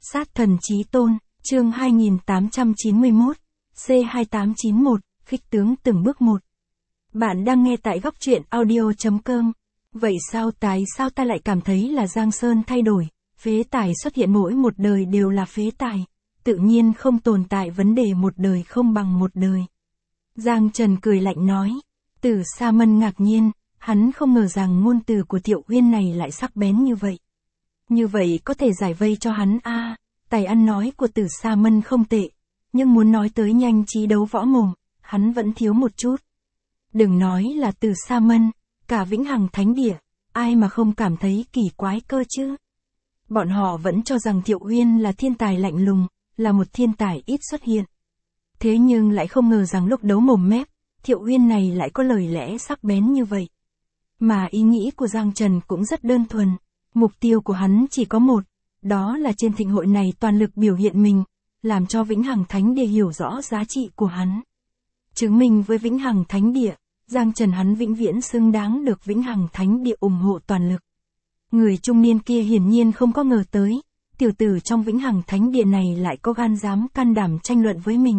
Sát thần chí tôn, chương 2891, C2891, khích tướng từng bước một. Bạn đang nghe tại góc truyện audio.com. Vậy tại sao ta lại cảm thấy là Giang Sơn thay đổi, phế tài xuất hiện mỗi một đời đều là phế tài, tự nhiên không tồn tại vấn đề một đời không bằng một đời. Giang Trần cười lạnh nói. Tử Sa Mân ngạc nhiên, hắn không ngờ rằng ngôn từ của Thiệu Uyên này lại sắc bén như vậy. Như vậy có thể giải vây cho hắn tài ăn nói của Tử Sa Mân không tệ, nhưng muốn nói tới nhanh trí đấu võ mồm, hắn vẫn thiếu một chút. Đừng nói là Tử Sa Mân, cả Vĩnh Hằng Thánh Địa, ai mà không cảm thấy kỳ quái cơ chứ. Bọn họ vẫn cho rằng Thiệu Uyên là thiên tài lạnh lùng, là một thiên tài ít xuất hiện. Thế nhưng lại không ngờ rằng lúc đấu mồm mép, Thiệu Uyên này lại có lời lẽ sắc bén như vậy. Mà ý nghĩ của Giang Trần cũng rất đơn thuần, mục tiêu của hắn chỉ có một, đó là trên thịnh hội này toàn lực biểu hiện mình, làm cho Vĩnh Hằng Thánh Địa hiểu rõ giá trị của hắn. Chứng minh với Vĩnh Hằng Thánh Địa, Giang Trần hắn vĩnh viễn xứng đáng được Vĩnh Hằng Thánh Địa ủng hộ toàn lực. Người trung niên kia hiển nhiên không có ngờ tới, tiểu tử trong Vĩnh Hằng Thánh Địa này lại có gan dám can đảm tranh luận với mình.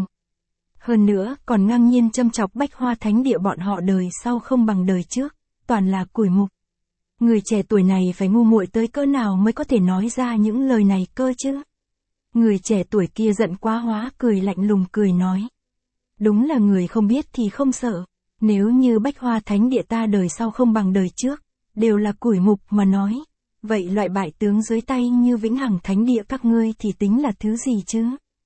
Hơn nữa, còn ngang nhiên châm chọc Bách Hoa Thánh Địa bọn họ đời sau không bằng đời trước, toàn là củi mục. Người trẻ tuổi này phải ngu muội tới cỡ nào mới có thể nói ra những lời này cơ chứ? Người trẻ tuổi kia giận quá hóa cười lạnh lùng cười nói. Đúng là người không biết thì không sợ, nếu như Bách Hoa Thánh Địa ta đời sau không bằng đời trước, đều là củi mục mà nói, vậy loại bại tướng dưới tay như Vĩnh Hằng Thánh Địa các ngươi thì tính là thứ gì chứ?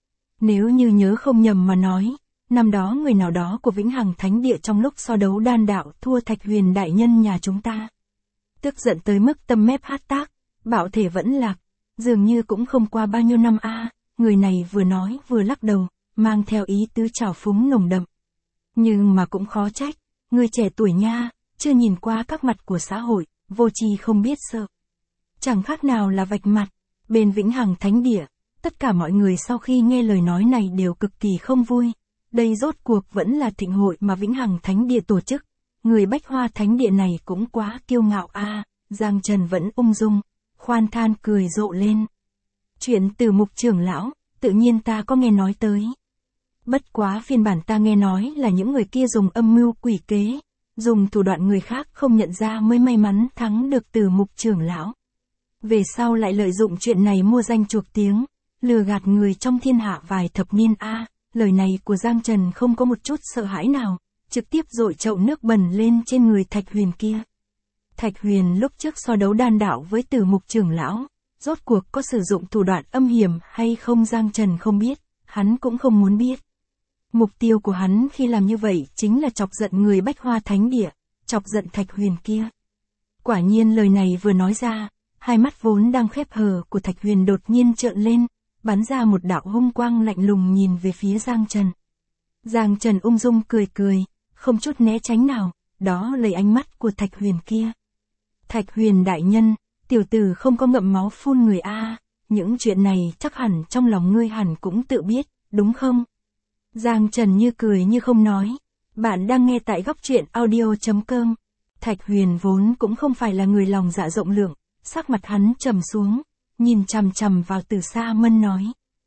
Nếu như nhớ không nhầm mà nói, năm đó người nào đó của Vĩnh Hằng Thánh Địa trong lúc so đấu đan đạo thua Thạch Huyền đại nhân nhà chúng ta. Tức giận tới mức tâm mép hát tác, bạo thể vẫn lạc, dường như cũng không qua bao nhiêu năm người này vừa nói vừa lắc đầu, mang theo ý tứ trào phúng nồng đậm. Nhưng mà cũng khó trách, người trẻ tuổi nha, chưa nhìn qua các mặt của xã hội, vô tri không biết sợ. Chẳng khác nào là vạch mặt, bên Vĩnh Hằng Thánh Địa, tất cả mọi người sau khi nghe lời nói này đều cực kỳ không vui. Đây rốt cuộc vẫn là thịnh hội mà Vĩnh Hằng Thánh Địa tổ chức. Người Bách Hoa Thánh Địa này cũng quá kiêu ngạo Giang Trần vẫn ung dung, khoan than cười rộ lên. Chuyện Tử Mục trưởng lão, tự nhiên ta có nghe nói tới. Bất quá phiên bản ta nghe nói là những người kia dùng âm mưu quỷ kế, dùng thủ đoạn người khác không nhận ra mới may mắn thắng được Tử Mục trưởng lão. Về sau lại lợi dụng chuyện này mua danh chuộc tiếng, lừa gạt người trong thiên hạ vài thập niên Lời này của Giang Trần không có một chút sợ hãi nào, trực tiếp dội chậu nước bẩn lên trên người Thạch Huyền kia. Thạch Huyền lúc trước so đấu đan đạo với Tử Mục trưởng lão, rốt cuộc có sử dụng thủ đoạn âm hiểm hay không Giang Trần không biết, hắn cũng không muốn biết. Mục tiêu của hắn khi làm như vậy chính là chọc giận người Bách Hoa Thánh Địa, chọc giận Thạch Huyền kia. Quả nhiên lời này vừa nói ra, hai mắt vốn đang khép hờ của Thạch Huyền đột nhiên trợn lên, bắn ra một đạo hung quang lạnh lùng nhìn về phía Giang Trần. Giang Trần ung dung cười cười, không chút né tránh nào, đó lấy ánh mắt của Thạch Huyền kia. Thạch Huyền đại nhân, tiểu tử không có ngậm máu phun người những chuyện này chắc hẳn trong lòng ngươi hẳn cũng tự biết, đúng không? Giang Trần như cười như không nói. Bạn đang nghe tại góc truyện audio.com. Thạch Huyền vốn cũng không phải là người lòng dạ rộng lượng, sắc mặt hắn trầm xuống, nhìn chằm chằm vào Tử Sa Mân nói.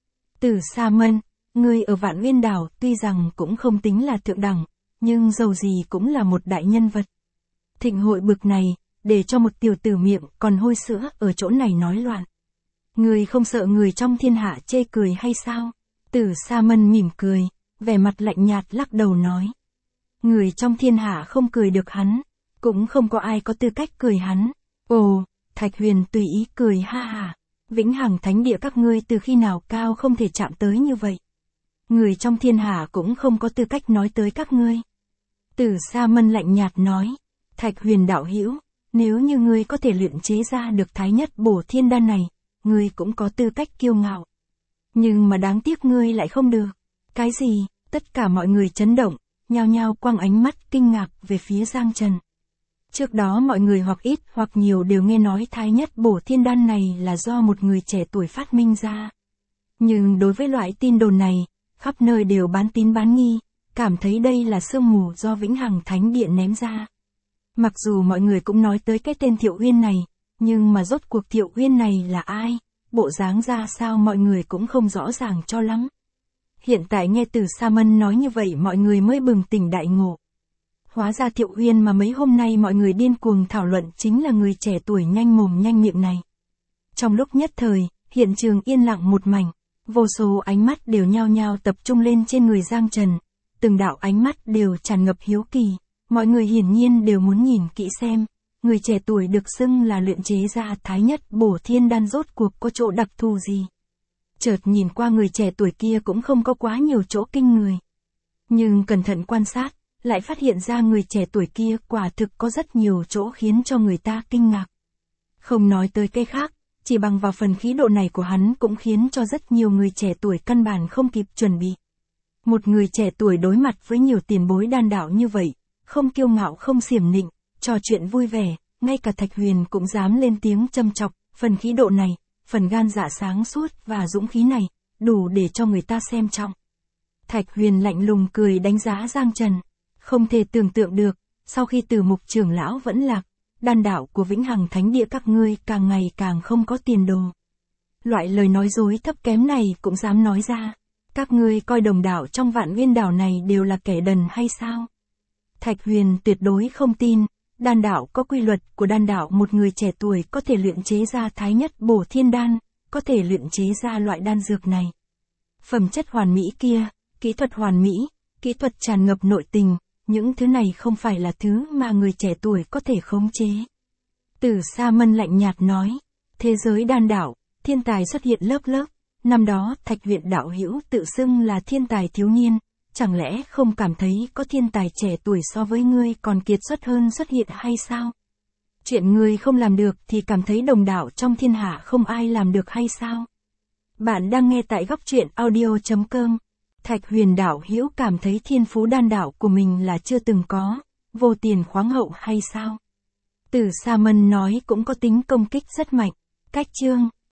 Tử Sa Mân, ngươi ở Vạn Uyên Đảo tuy rằng cũng không tính là thượng đẳng, nhưng dầu gì cũng là một đại nhân vật. Thịnh hội bực này, để cho một tiểu tử miệng còn hôi sữa ở chỗ này nói loạn. Ngươi không sợ người trong thiên hạ chê cười hay sao? Tử Sa Mân mỉm cười, vẻ mặt lạnh nhạt lắc đầu nói. Người trong thiên hạ không cười được hắn, cũng không có ai có tư cách cười hắn. Ồ, Thạch Huyền tùy ý cười ha. Vĩnh Hằng Thánh Địa các ngươi từ khi nào cao không thể chạm tới như vậy. Người trong thiên hạ cũng không có tư cách nói tới các ngươi. Tử Sa Mân lạnh nhạt nói. Thạch Huyền đạo hữu, nếu như ngươi có thể luyện chế ra được Thái Nhất Bổ Thiên Đan này, ngươi cũng có tư cách kiêu ngạo. Nhưng mà đáng tiếc ngươi lại không được. Cái gì? Tất cả mọi người chấn động, nhao nhao quăng ánh mắt kinh ngạc về phía Giang Trần. Trước đó mọi người hoặc ít hoặc nhiều đều nghe nói Thái Nhất Bổ Thiên Đan này là do một người trẻ tuổi phát minh ra. Nhưng đối với loại tin đồn này, khắp nơi đều bán tín bán nghi, cảm thấy đây là sương mù do Vĩnh Hằng Thánh Địa ném ra. Mặc dù mọi người cũng nói tới cái tên Thiệu Uyên này, nhưng mà rốt cuộc Thiệu Uyên này là ai? bộ dáng ra sao mọi người cũng không rõ ràng cho lắm. Hiện tại nghe từ Sa Mân nói như vậy mọi người mới bừng tỉnh đại ngộ. Hóa ra Thiệu Uyên mà mấy hôm nay mọi người điên cuồng thảo luận chính là người trẻ tuổi nhanh mồm nhanh miệng này. Trong lúc nhất thời, hiện trường yên lặng một mảnh, vô số ánh mắt đều nhao nhao tập trung lên trên người Giang Trần, từng đạo ánh mắt đều tràn ngập hiếu kỳ, mọi người hiển nhiên đều muốn nhìn kỹ xem, người trẻ tuổi được xưng là luyện chế ra Thái Nhất Bổ Thiên Đan rốt cuộc có chỗ đặc thù gì. Chợt nhìn qua người trẻ tuổi kia cũng không có quá nhiều chỗ kinh người. Nhưng cẩn thận quan sát, lại phát hiện ra người trẻ tuổi kia quả thực có rất nhiều chỗ khiến cho người ta kinh ngạc. Không nói tới cái khác, chỉ bằng vào phần khí độ này của hắn cũng khiến cho rất nhiều người trẻ tuổi căn bản không kịp chuẩn bị. Một người trẻ tuổi đối mặt với nhiều tiền bối đan đạo như vậy, không kiêu ngạo không xiểm nịnh, trò chuyện vui vẻ, ngay cả Thạch Huyền cũng dám lên tiếng châm chọc, phần khí độ này, phần gan dạ sáng suốt và dũng khí này, đủ để cho người ta xem trọng. Thạch Huyền lạnh lùng cười đánh giá Giang Trần, không thể tưởng tượng được, sau khi Từ Mục trưởng lão vẫn lạc, đan đạo của Vĩnh Hằng Thánh Địa các ngươi càng ngày càng không có tiền đồ. Loại lời nói dối thấp kém này cũng dám nói ra, các ngươi coi đồng đạo trong Vạn Nguyên đảo này đều là kẻ đần hay sao? Thạch Huyền tuyệt đối không tin, đan đạo có quy luật của đan đạo, một người trẻ tuổi có thể luyện chế ra Thái Nhất Bổ Thiên Đan, có thể luyện chế ra loại đan dược này. Phẩm chất hoàn mỹ kia, kỹ thuật hoàn mỹ, kỹ thuật tràn ngập nội tình, những thứ này không phải là thứ mà người trẻ tuổi có thể khống chế. Từ Sa Mân lạnh nhạt nói, thế giới đan đạo, thiên tài xuất hiện lớp lớp, năm đó Thạch Huyện đạo hữu tự xưng là thiên tài thiếu niên, chẳng lẽ không cảm thấy có thiên tài trẻ tuổi so với ngươi còn kiệt xuất hơn xuất hiện hay sao? Chuyện ngươi không làm được thì cảm thấy đồng đạo trong thiên hạ không ai làm được hay sao? Bạn đang nghe tại góc truyện audio.com. Thạch Huyền đạo hữu cảm thấy thiên phú đan đạo của mình là chưa từng có, vô tiền khoáng hậu hay sao? Từ Sa Mân nói cũng có tính công kích rất mạnh. Cách chương